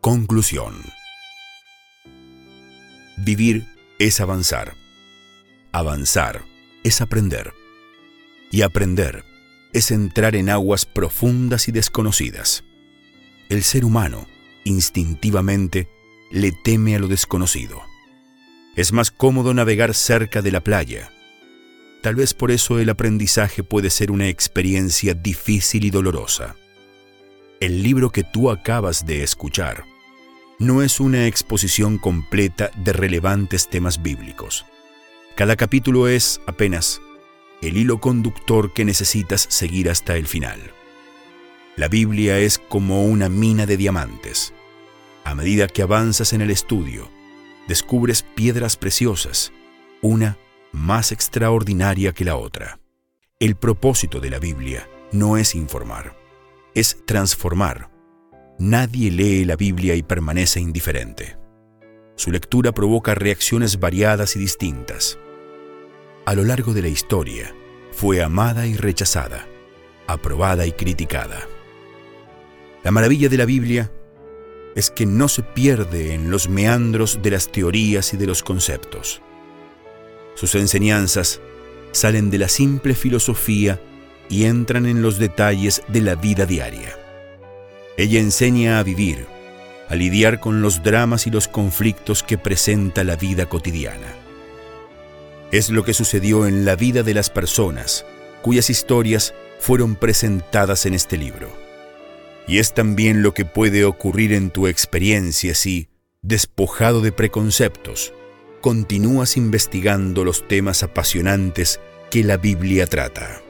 Conclusión. Vivir es avanzar. Avanzar es aprender. Y aprender es entrar en aguas profundas y desconocidas. El ser humano, instintivamente, le teme a lo desconocido. Es más cómodo navegar cerca de la playa. Tal vez por eso el aprendizaje puede ser una experiencia difícil y dolorosa. El libro que tú acabas de escuchar no es una exposición completa de relevantes temas bíblicos. Cada capítulo es apenas el hilo conductor que necesitas seguir hasta el final. La Biblia es como una mina de diamantes. A medida que avanzas en el estudio, descubres piedras preciosas, una más extraordinaria que la otra. El propósito de la Biblia no es informar, es transformar. Nadie lee la Biblia y permanece indiferente. Su lectura provoca reacciones variadas y distintas. A lo largo de la historia, fue amada y rechazada, aprobada y criticada. La maravilla de la Biblia es que no se pierde en los meandros de las teorías y de los conceptos. Sus enseñanzas salen de la simple filosofía y entran en los detalles de la vida diaria. Ella enseña a vivir, a lidiar con los dramas y los conflictos que presenta la vida cotidiana. Es lo que sucedió en la vida de las personas cuyas historias fueron presentadas en este libro. Y es también lo que puede ocurrir en tu experiencia si, despojado de preconceptos, continúas investigando los temas apasionantes que la Biblia trata.